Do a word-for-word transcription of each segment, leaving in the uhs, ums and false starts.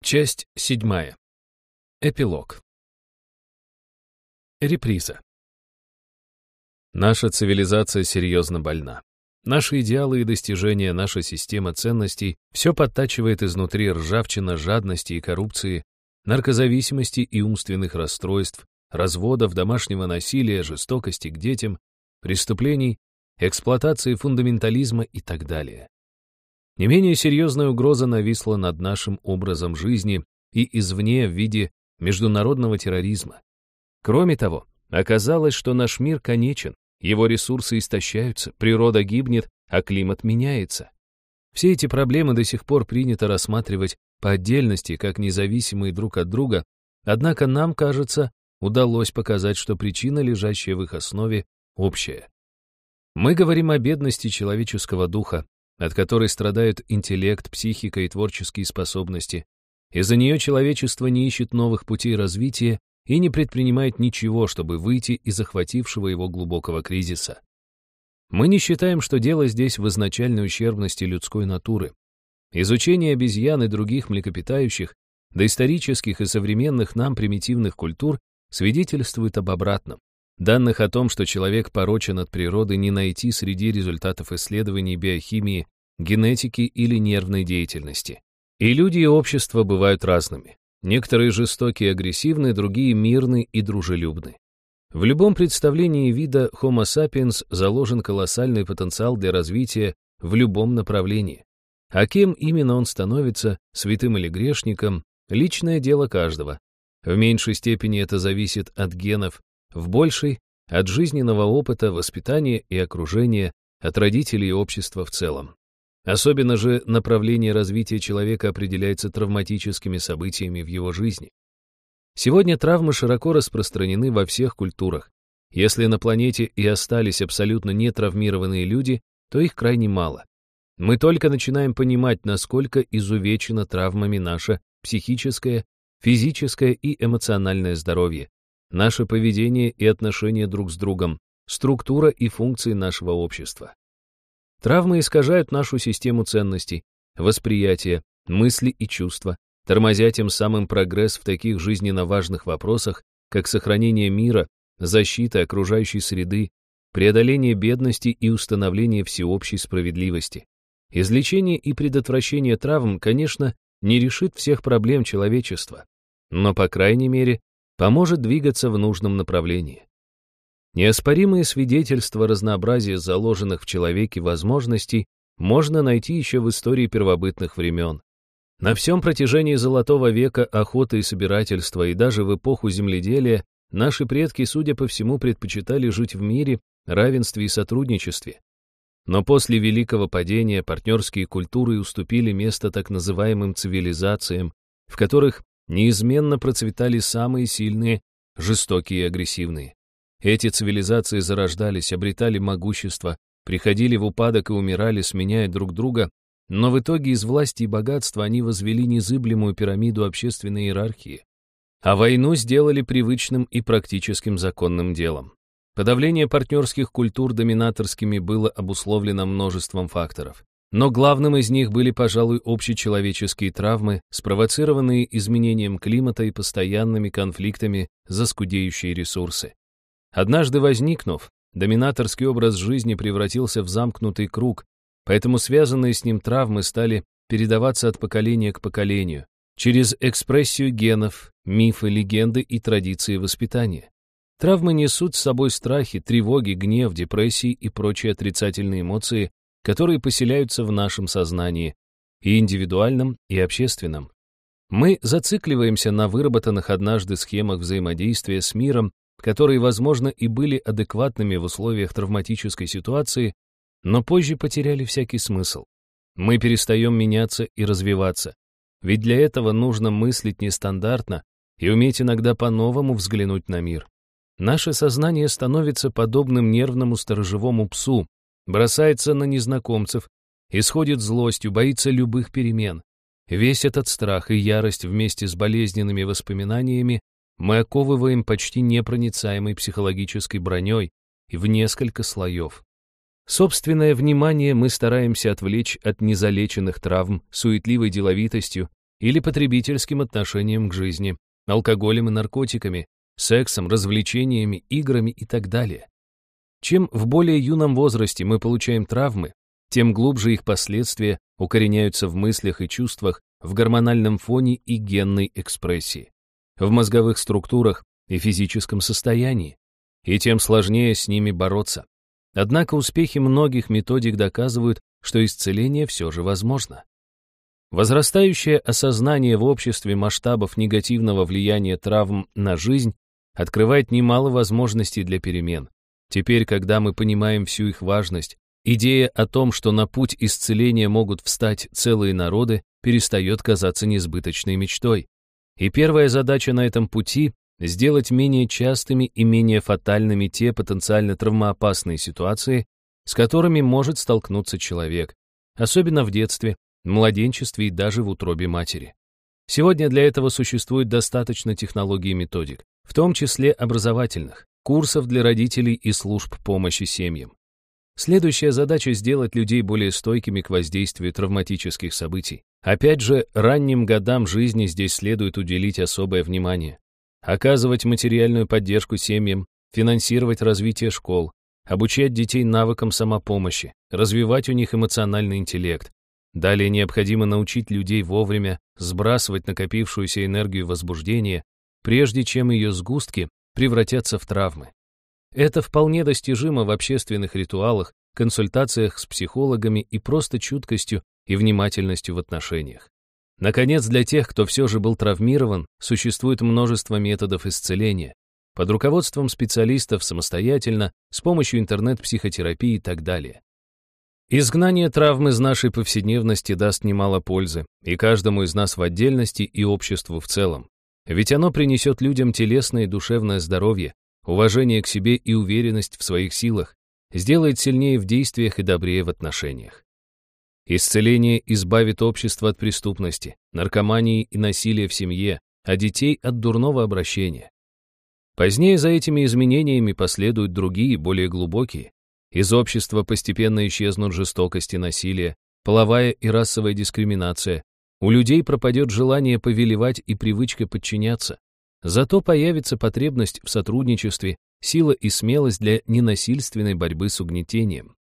Часть седьмая. Эпилог. Реприза. Наша цивилизация серьезно больна. Наши идеалы и достижения, наша система ценностей — все подтачивает изнутри ржавчина жадности и коррупции, наркозависимости и умственных расстройств, разводов, домашнего насилия, жестокости к детям, преступлений, эксплуатации фундаментализма и так далее. Не менее серьезная угроза нависла над нашим образом жизни и извне в виде международного терроризма. Кроме того, оказалось, что наш мир конечен, его ресурсы истощаются, природа гибнет, а климат меняется. Все эти проблемы до сих пор принято рассматривать по отдельности, как независимые друг от друга, однако нам, кажется, удалось показать, что причина, лежащая в их основе, общая. Мы говорим о бедности человеческого духа, от которой страдают интеллект, психика и творческие способности. Из-за нее человечество не ищет новых путей развития и не предпринимает ничего, чтобы выйти из захватившего его глубокого кризиса. Мы не считаем, что дело здесь в изначальной ущербности людской натуры. Изучение обезьян и других млекопитающих, доисторических и современных нам примитивных культур свидетельствует об обратном. Данных о том, что человек порочен от природы, не найти среди результатов исследований биохимии, генетики или нервной деятельности. И люди, и общество бывают разными. Некоторые жестокие и агрессивны, другие мирны и дружелюбны. В любом представлении вида Homo sapiens заложен колоссальный потенциал для развития в любом направлении. А кем именно он становится, святым или грешником, личное дело каждого. В меньшей степени это зависит от генов, в большей — от жизненного опыта, воспитания и окружения, от родителей и общества в целом. Особенно же направление развития человека определяется травматическими событиями в его жизни. Сегодня травмы широко распространены во всех культурах. Если на планете и остались абсолютно нетравмированные люди, то их крайне мало. Мы только начинаем понимать, насколько изувечено травмами наше психическое, физическое и эмоциональное здоровье, наше поведение и отношения друг с другом, структура и функции нашего общества. Травмы искажают нашу систему ценностей, восприятия, мысли и чувства, тормозя тем самым прогресс в таких жизненно важных вопросах, как сохранение мира, защита окружающей среды, преодоление бедности и установление всеобщей справедливости. Излечение и предотвращение травм, конечно, не решит всех проблем человечества, но, по крайней мере, поможет двигаться в нужном направлении. Неоспоримые свидетельства разнообразия заложенных в человеке возможностей можно найти еще в истории первобытных времен. На всем протяжении Золотого века охоты и собирательства и даже в эпоху земледелия наши предки, судя по всему, предпочитали жить в мире, равенстве и сотрудничестве. Но после Великого падения партнерские культуры уступили место так называемым цивилизациям, в которых неизменно процветали самые сильные, жестокие и агрессивные. Эти цивилизации зарождались, обретали могущество, приходили в упадок и умирали, сменяя друг друга, но в итоге из власти и богатства они возвели незыблемую пирамиду общественной иерархии, а войну сделали привычным и практическим законным делом. Подавление партнерских культур доминаторскими было обусловлено множеством факторов. Но главным из них были, пожалуй, общечеловеческие травмы, спровоцированные изменением климата и постоянными конфликтами за скудеющие ресурсы. Однажды возникнув, доминаторский образ жизни превратился в замкнутый круг, поэтому связанные с ним травмы стали передаваться от поколения к поколению, через экспрессию генов, мифы, легенды и традиции воспитания. Травмы несут с собой страхи, тревоги, гнев, депрессии и прочие отрицательные эмоции, которые поселяются в нашем сознании, и индивидуальном, и общественном. Мы зацикливаемся на выработанных однажды схемах взаимодействия с миром, которые, возможно, и были адекватными в условиях травматической ситуации, но позже потеряли всякий смысл. Мы перестаем меняться и развиваться, ведь для этого нужно мыслить нестандартно и уметь иногда по-новому взглянуть на мир. Наше сознание становится подобным нервному сторожевому псу, бросается на незнакомцев, исходит злостью, боится любых перемен. Весь этот страх и ярость вместе с болезненными воспоминаниями мы оковываем почти непроницаемой психологической броней и в несколько слоев. Собственное внимание мы стараемся отвлечь от незалеченных травм суетливой деловитостью, или потребительским отношением к жизни, алкоголем и наркотиками, сексом, развлечениями, играми и так далее. Чем в более юном возрасте мы получаем травмы, тем глубже их последствия укореняются в мыслях и чувствах, в гормональном фоне и генной экспрессии, в мозговых структурах и физическом состоянии, и тем сложнее с ними бороться. Однако успехи многих методик доказывают, что исцеление все же возможно. Возрастающее осознание в обществе масштабов негативного влияния травм на жизнь открывает немало возможностей для перемен. Теперь, когда мы понимаем всю их важность, идея о том, что на путь исцеления могут встать целые народы, перестает казаться несбыточной мечтой. И первая задача на этом пути — сделать менее частыми и менее фатальными те потенциально травмоопасные ситуации, с которыми может столкнуться человек, особенно в детстве, младенчестве и даже в утробе матери. Сегодня для этого существует достаточно технологий и методик, в том числе образовательных, курсов для родителей и служб помощи семьям. Следующая задача — сделать людей более стойкими к воздействию травматических событий. Опять же, ранним годам жизни здесь следует уделить особое внимание. Оказывать материальную поддержку семьям, финансировать развитие школ, обучать детей навыкам самопомощи, развивать у них эмоциональный интеллект. Далее необходимо научить людей вовремя сбрасывать накопившуюся энергию возбуждения, прежде чем ее сгустки превратятся в травмы. Это вполне достижимо в общественных ритуалах, консультациях с психологами и просто чуткостью и внимательностью в отношениях. Наконец, для тех, кто все же был травмирован, существует множество методов исцеления, под руководством специалистов самостоятельно, с помощью интернет-психотерапии и так далее. Изгнание травм из нашей повседневности даст немало пользы, и каждому из нас в отдельности, и обществу в целом. Ведь оно принесет людям телесное и душевное здоровье, уважение к себе и уверенность в своих силах, сделает сильнее в действиях и добрее в отношениях. Исцеление избавит общество от преступности, наркомании и насилия в семье, а детей от дурного обращения. Позднее за этими изменениями последуют другие, более глубокие. Из общества постепенно исчезнут жестокость и насилие, половая и расовая дискриминация. У людей пропадет желание повелевать и привычка подчиняться. Зато появится потребность в сотрудничестве, сила и смелость для ненасильственной борьбы с угнетением.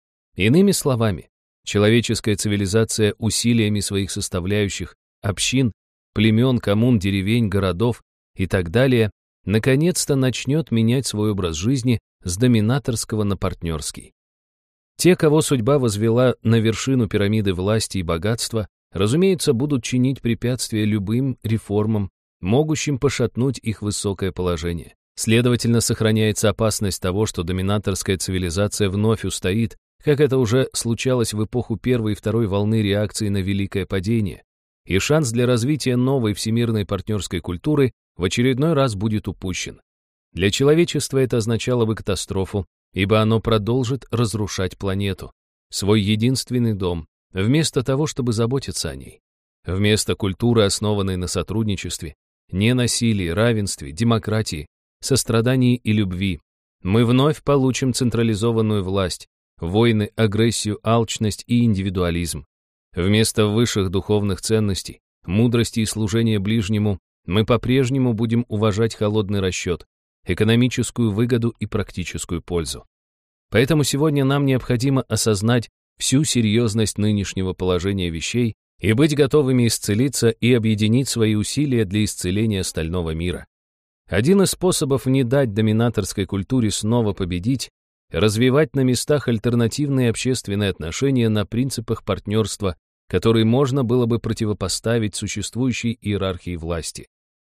Иными словами, человеческая цивилизация усилиями своих составляющих, общин, племен, коммун, деревень, городов и так далее, наконец-то начнет менять свой образ жизни с доминаторского на партнерский. Те, кого судьба возвела на вершину пирамиды власти и богатства, разумеется, будут чинить препятствия любым реформам, могущим пошатнуть их высокое положение. Следовательно, сохраняется опасность того, что доминаторская цивилизация вновь устоит, как это уже случалось в эпоху первой и второй волны реакции на Великое падение, и шанс для развития новой всемирной партнерской культуры в очередной раз будет упущен. Для человечества это означало бы катастрофу, ибо оно продолжит разрушать планету, свой единственный дом, вместо того, чтобы заботиться о ней. Вместо культуры, основанной на сотрудничестве, ненасилии, равенстве, демократии, сострадании и любви, мы вновь получим централизованную власть, войны, агрессию, алчность и индивидуализм. Вместо высших духовных ценностей, мудрости и служения ближнему, мы по-прежнему будем уважать холодный расчет, экономическую выгоду и практическую пользу. Поэтому сегодня нам необходимо осознать всю серьезность нынешнего положения вещей и быть готовыми исцелиться и объединить свои усилия для исцеления остального мира. Один из способов не дать доминаторской культуре снова победить — развивать на местах альтернативные общественные отношения на принципах партнерства, которые можно было бы противопоставить существующей иерархии власти.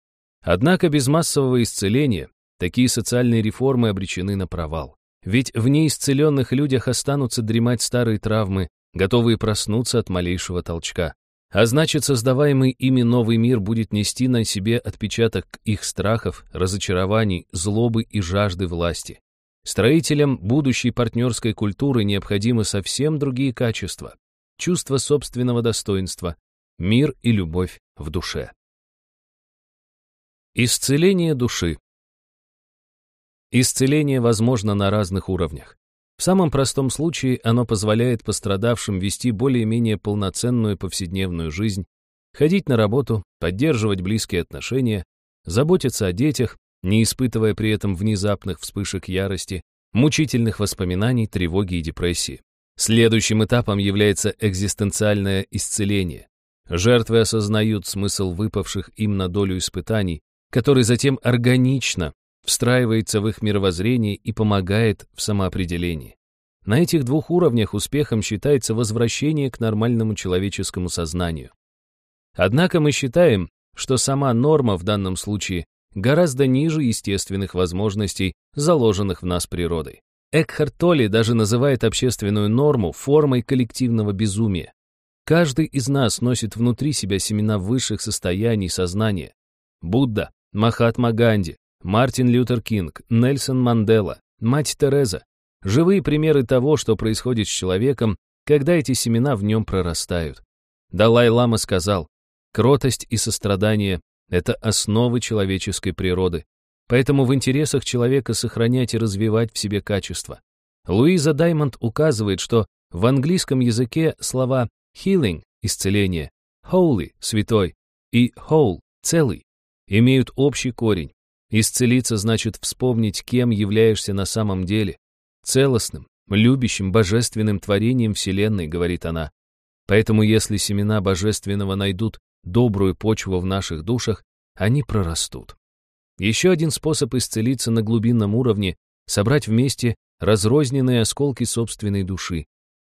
Однако без массового исцеления такие социальные реформы обречены на провал. Ведь в неисцеленных людях останутся дремать старые травмы, готовые проснуться от малейшего толчка. А значит, создаваемый ими новый мир будет нести на себе отпечаток их страхов, разочарований, злобы и жажды власти. Строителям будущей партнерской культуры необходимы совсем другие качества: чувство собственного достоинства, мир и любовь в душе. Исцеление души. Исцеление возможно на разных уровнях. В самом простом случае оно позволяет пострадавшим вести более-менее полноценную повседневную жизнь, ходить на работу, поддерживать близкие отношения, заботиться о детях, не испытывая при этом внезапных вспышек ярости, мучительных воспоминаний, тревоги и депрессии. Следующим этапом является экзистенциальное исцеление. Жертвы осознают смысл выпавших им на долю испытаний, который затем органично встраивается в их мировоззрение и помогает в самоопределении. На этих двух уровнях успехом считается возвращение к нормальному человеческому сознанию. Однако мы считаем, что сама норма в данном случае гораздо ниже естественных возможностей, заложенных в нас природой. Экхарт Толле даже называет общественную норму формой коллективного безумия. Каждый из нас носит внутри себя семена высших состояний сознания. Будда, Махатма Ганди, Мартин Лютер Кинг, Нельсон Мандела, мать Тереза – живые примеры того, что происходит с человеком, когда эти семена в нем прорастают. Далай-лама сказал: «Кротость и сострадание – это основы человеческой природы, поэтому в интересах человека сохранять и развивать в себе качества». Луиза Даймонд указывает, что в английском языке слова healing – исцеление, holy – святой и whole – целый имеют общий корень. Исцелиться значит вспомнить, кем являешься на самом деле. Целостным, любящим, божественным творением Вселенной, говорит она. Поэтому если семена божественного найдут добрую почву в наших душах, они прорастут. Еще один способ исцелиться на глубинном уровне — собрать вместе разрозненные осколки собственной души.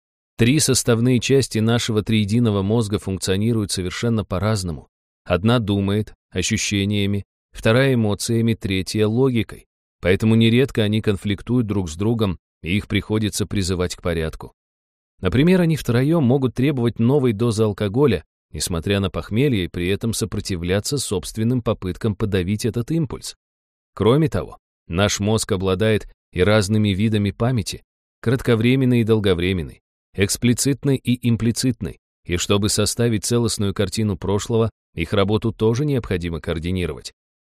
Три составные части нашего триединого мозга функционируют совершенно по-разному. Одна думает ощущениями, вторая эмоциями, третья логикой. Поэтому нередко они конфликтуют друг с другом, и их приходится призывать к порядку. Например, они втроем могут требовать новой дозы алкоголя, несмотря на похмелье, и при этом сопротивляться собственным попыткам подавить этот импульс. Кроме того, наш мозг обладает и разными видами памяти, кратковременной и долговременной, эксплицитной и имплицитной, и чтобы составить целостную картину прошлого, их работу тоже необходимо координировать.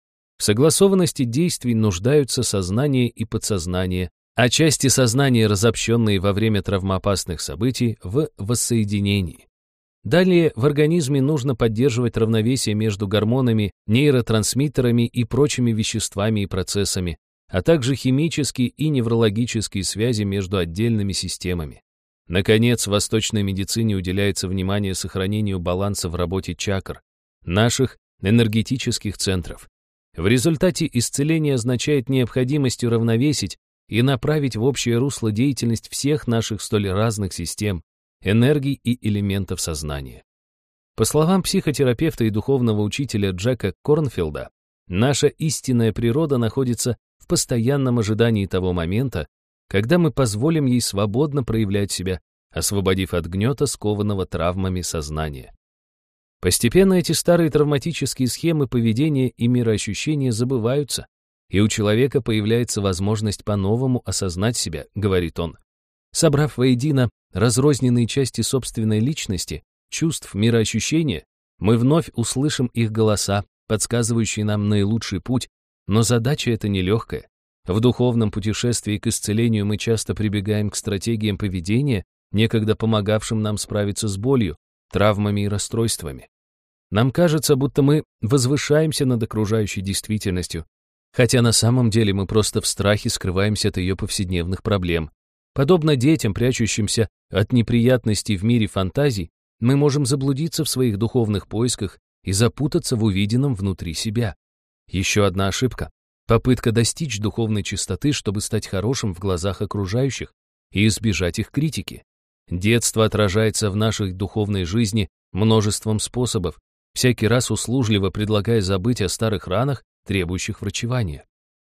В согласованности действий нуждаются сознание и подсознание, а части сознания, разобщенные во время травмоопасных событий, в воссоединении. Далее в организме нужно поддерживать равновесие между гормонами, нейротрансмиттерами и прочими веществами и процессами, а также химические и неврологические связи между отдельными системами. Наконец, в восточной медицине уделяется внимание сохранению баланса в работе чакр, наших энергетических центров. В результате исцеление означает необходимость уравновесить и направить в общее русло деятельность всех наших столь разных систем, энергий и элементов сознания. По словам психотерапевта и духовного учителя Джека Корнфилда, наша истинная природа находится в постоянном ожидании того момента, когда мы позволим ей свободно проявлять себя, освободив от гнета скованного травмами сознания. Постепенно эти старые травматические схемы поведения и мироощущения забываются, и у человека появляется возможность по-новому осознать себя, говорит он. Собрав воедино разрозненные части собственной личности, чувств, мироощущения, мы вновь услышим их голоса, подсказывающие нам наилучший путь, но задача эта нелегкая. В духовном путешествии к исцелению мы часто прибегаем к стратегиям поведения, некогда помогавшим нам справиться с болью, травмами и расстройствами. Нам кажется, будто мы возвышаемся над окружающей действительностью, хотя на самом деле мы просто в страхе скрываемся от ее повседневных проблем. Подобно детям, прячущимся от неприятностей в мире фантазий, мы можем заблудиться в своих духовных поисках и запутаться в увиденном внутри себя. Еще одна ошибка — попытка достичь духовной чистоты, чтобы стать хорошим в глазах окружающих и избежать их критики. Детство отражается в нашей духовной жизни множеством способов, всякий раз услужливо предлагая забыть о старых ранах, требующих врачевания.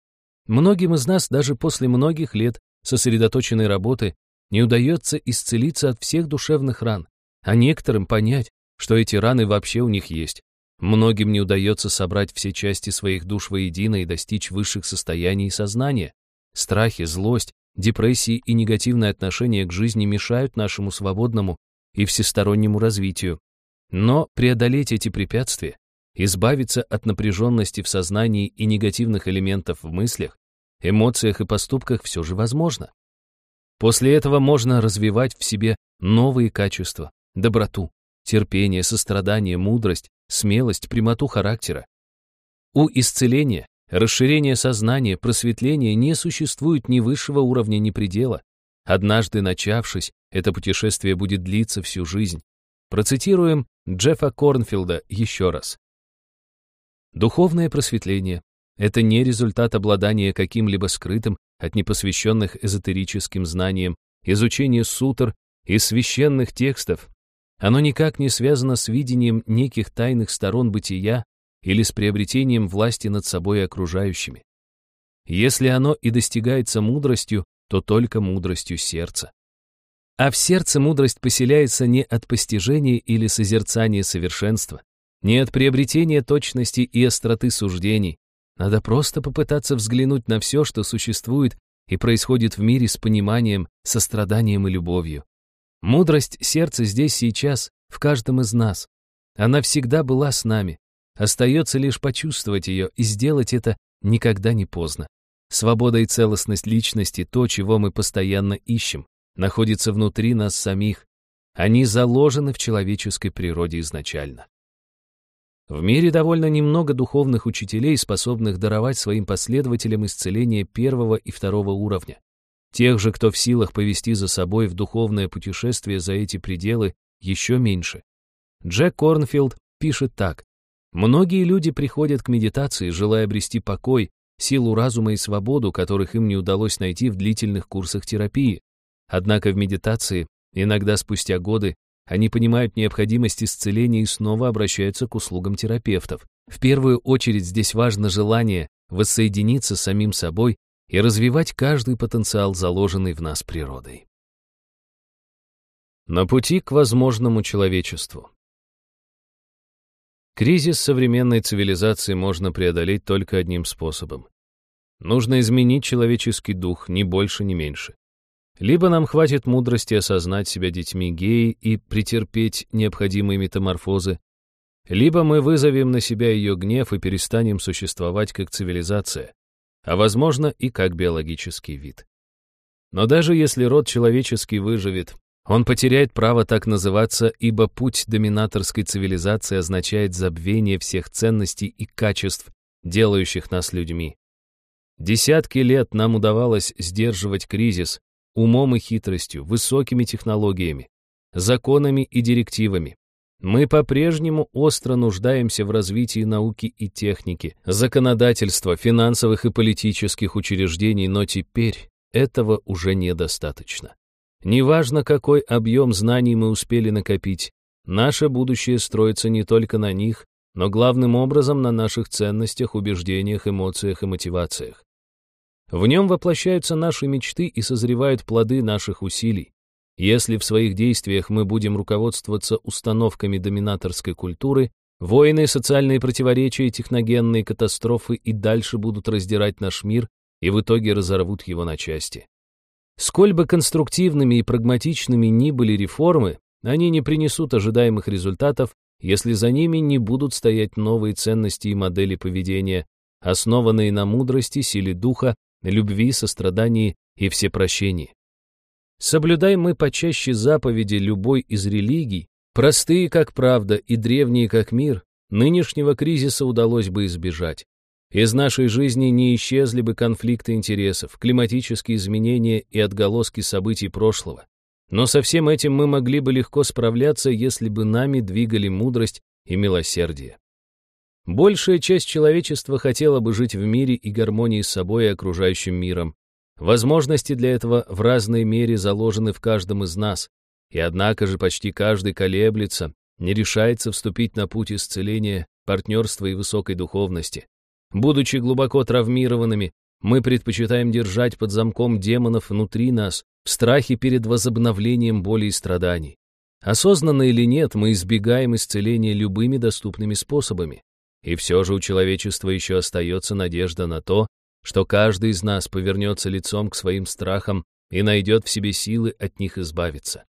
Многим из нас даже после многих лет сосредоточенной работы не удается исцелиться от всех душевных ран, а некоторым понять, что эти раны вообще у них есть. Многим не удается собрать все части своих душ воедино и достичь высших состояний сознания. Страхи, злость, депрессии и негативное отношение к жизни мешают нашему свободному и всестороннему развитию. Но преодолеть эти препятствия, избавиться от напряженности в сознании и негативных элементов в мыслях, эмоциях и поступках все же возможно. После этого можно развивать в себе новые качества, доброту, терпение, сострадание, мудрость, смелость, прямоту характера. У исцеления, расширения сознания, просветления не существует ни высшего уровня, ни предела. Однажды начавшись, это путешествие будет длиться всю жизнь. Процитируем Джеффа Корнфилда еще раз. Духовное просветление — это не результат обладания каким-либо скрытым от непосвященных эзотерическим знанием, изучения сутр и священных текстов. Оно никак не связано с видением неких тайных сторон бытия или с приобретением власти над собой и окружающими. Если оно и достигается мудростью, то только мудростью сердца. А в сердце мудрость поселяется не от постижения или созерцания совершенства, не от приобретения точности и остроты суждений. Надо просто попытаться взглянуть на все, что существует и происходит в мире с пониманием, состраданием и любовью. Мудрость сердца здесь сейчас, в каждом из нас. Она всегда была с нами. Остается лишь почувствовать ее, и сделать это никогда не поздно. Свобода и целостность личности, то, чего мы постоянно ищем, находится внутри нас самих. Они заложены в человеческой природе изначально. В мире довольно немного духовных учителей, способных даровать своим последователям исцеление первого и второго уровня. Тех же, кто в силах повести за собой в духовное путешествие за эти пределы, еще меньше. Джек Корнфилд пишет так. «Многие люди приходят к медитации, желая обрести покой, силу разума и свободу, которых им не удалось найти в длительных курсах терапии. Однако в медитации, иногда спустя годы, они понимают необходимость исцеления и снова обращаются к услугам терапевтов. В первую очередь здесь важно желание воссоединиться с самим собой и развивать каждый потенциал, заложенный в нас природой». На пути к возможному человечеству. Кризис современной цивилизации можно преодолеть только одним способом. Нужно изменить человеческий дух, ни больше, ни меньше. Либо нам хватит мудрости осознать себя детьми геи и претерпеть необходимые метаморфозы, либо мы вызовем на себя ее гнев и перестанем существовать как цивилизация, а, возможно, и как биологический вид. Но даже если род человеческий выживет, он потеряет право так называться, ибо путь доминаторской цивилизации означает забвение всех ценностей и качеств, делающих нас людьми. Десятки лет нам удавалось сдерживать кризис умом и хитростью, высокими технологиями, законами и директивами. Мы по-прежнему остро нуждаемся в развитии науки и техники, законодательства, финансовых и политических учреждений, но теперь этого уже недостаточно. Неважно, какой объем знаний мы успели накопить, наше будущее строится не только на них, но главным образом на наших ценностях, убеждениях, эмоциях и мотивациях. В нем воплощаются наши мечты и созревают плоды наших усилий. Если в своих действиях мы будем руководствоваться установками доминаторской культуры, войны, социальные противоречия, техногенные катастрофы и дальше будут раздирать наш мир и в итоге разорвут его на части. Сколь бы конструктивными и прагматичными ни были реформы, они не принесут ожидаемых результатов, если за ними не будут стоять новые ценности и модели поведения, основанные на мудрости, силе духа, любви, сострадании и всепрощении. Соблюдай мы почаще заповеди любой из религий, простые как правда и древние как мир, нынешнего кризиса удалось бы избежать. Из нашей жизни не исчезли бы конфликты интересов, климатические изменения и отголоски событий прошлого. Но со всем этим мы могли бы легко справляться, если бы нами двигали мудрость и милосердие. Большая часть человечества хотела бы жить в мире и гармонии с собой и окружающим миром. Возможности для этого в разной мере заложены в каждом из нас, и однако же почти каждый колеблется, не решается вступить на путь исцеления, партнерства и высокой духовности. Будучи глубоко травмированными, мы предпочитаем держать под замком демонов внутри нас, в страхе перед возобновлением боли и страданий. Осознанно или нет, мы избегаем исцеления любыми доступными способами. И все же у человечества еще остается надежда на то, что каждый из нас повернется лицом к своим страхам и найдет в себе силы от них избавиться.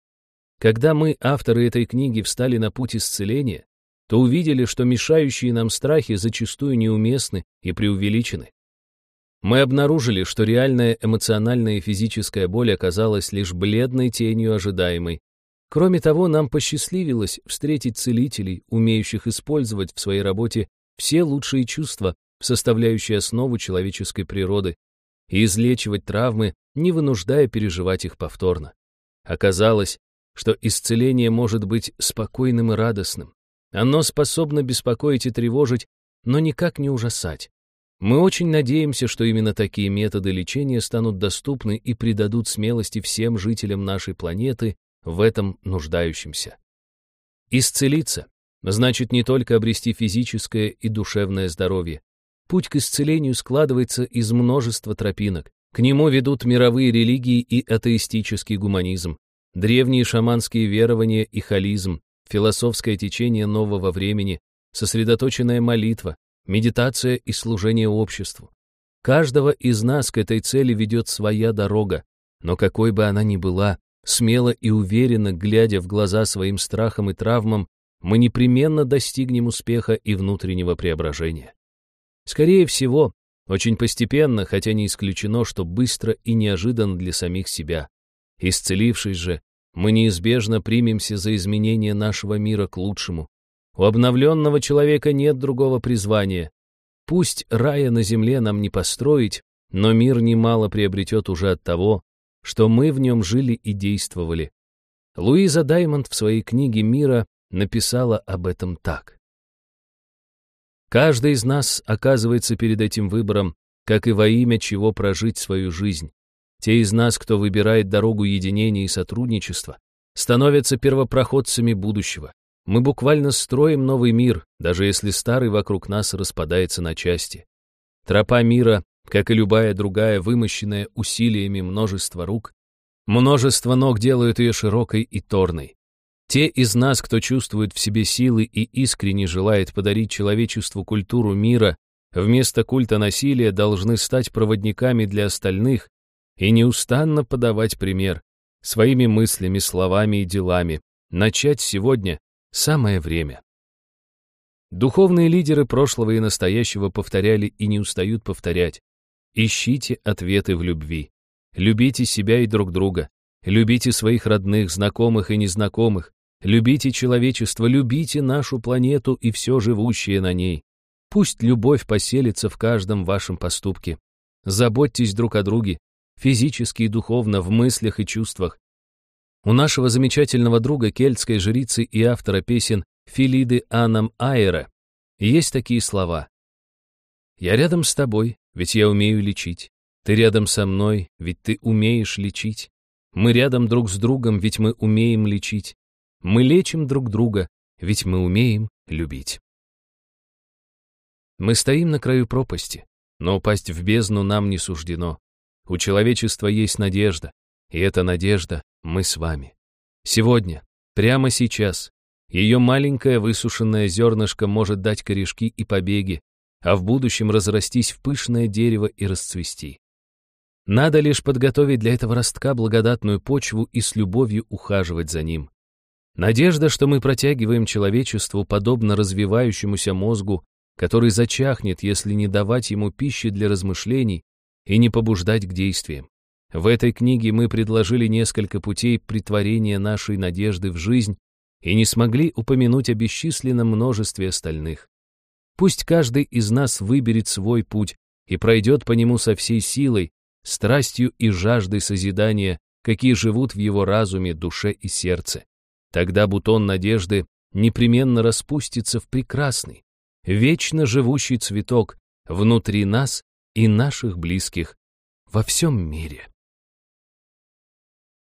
Когда мы, авторы этой книги, встали на путь исцеления, то увидели, что мешающие нам страхи зачастую неуместны и преувеличены. Мы обнаружили, что реальная эмоциональная и физическая боль оказалась лишь бледной тенью ожидаемой. Кроме того, нам посчастливилось встретить целителей, умеющих использовать в своей работе все лучшие чувства, составляющие основу человеческой природы, и излечивать травмы, не вынуждая переживать их повторно. Оказалось, что исцеление может быть спокойным и радостным. Оно способно беспокоить и тревожить, но никак не ужасать. Мы очень надеемся, что именно такие методы лечения станут доступны и придадут смелости всем жителям нашей планеты, в этом нуждающимся. Исцелиться значит не только обрести физическое и душевное здоровье. Путь к исцелению складывается из множества тропинок. К нему ведут мировые религии и атеистический гуманизм, древние шаманские верования и холизм, философское течение нового времени, сосредоточенная молитва, медитация и служение обществу. Каждого из нас к этой цели ведет своя дорога, но какой бы она ни была, смело и уверенно, глядя в глаза своим страхам и травмам, мы непременно достигнем успеха и внутреннего преображения. Скорее всего, очень постепенно, хотя не исключено, что быстро и неожиданно для самих себя. Исцелившись же, мы неизбежно примемся за изменение нашего мира к лучшему. У обновленного человека нет другого призвания. Пусть рая на земле нам не построить, но мир немало приобретет уже от того, что мы в нем жили и действовали. Луиза Даймонд в своей книге «Мира» написала об этом так. Каждый из нас оказывается перед этим выбором, как и во имя чего прожить свою жизнь. Те из нас, кто выбирает дорогу единения и сотрудничества, становятся первопроходцами будущего. Мы буквально строим новый мир, даже если старый вокруг нас распадается на части. Тропа мира, как и любая другая, вымощенная усилиями множества рук, множество ног делают ее широкой и торной. Те из нас, кто чувствует в себе силы и искренне желает подарить человечеству культуру мира, вместо культа насилия должны стать проводниками для остальных и неустанно подавать пример своими мыслями, словами и делами. Начать сегодня самое время. Духовные лидеры прошлого и настоящего повторяли и не устают повторять. Ищите ответы в любви. Любите себя и друг друга. Любите своих родных, знакомых и незнакомых. Любите человечество, любите нашу планету и все живущее на ней. Пусть любовь поселится в каждом вашем поступке. Заботьтесь друг о друге, физически и духовно, в мыслях и чувствах. У нашего замечательного друга, кельтской жрицы и автора песен Филиды Анам Айра, есть такие слова. «Я рядом с тобой, ведь я умею лечить. Ты рядом со мной, ведь ты умеешь лечить. Мы рядом друг с другом, ведь мы умеем лечить. Мы лечим друг друга, ведь мы умеем любить». Мы стоим на краю пропасти, но упасть в бездну нам не суждено. У человечества есть надежда, и эта надежда мы с вами. Сегодня, прямо сейчас, ее маленькое высушенное зернышко может дать корешки и побеги, а в будущем разрастись в пышное дерево и расцвести. Надо лишь подготовить для этого ростка благодатную почву и с любовью ухаживать за ним. Надежда, что мы протягиваем человечеству, подобно развивающемуся мозгу, который зачахнет, если не давать ему пищи для размышлений и не побуждать к действиям. В этой книге мы предложили несколько путей претворения нашей надежды в жизнь и не смогли упомянуть о бесчисленном множестве остальных. Пусть каждый из нас выберет свой путь и пройдет по нему со всей силой, страстью и жаждой созидания, какие живут в его разуме, душе и сердце. Тогда бутон надежды непременно распустится в прекрасный, вечно живущий цветок внутри нас и наших близких во всем мире.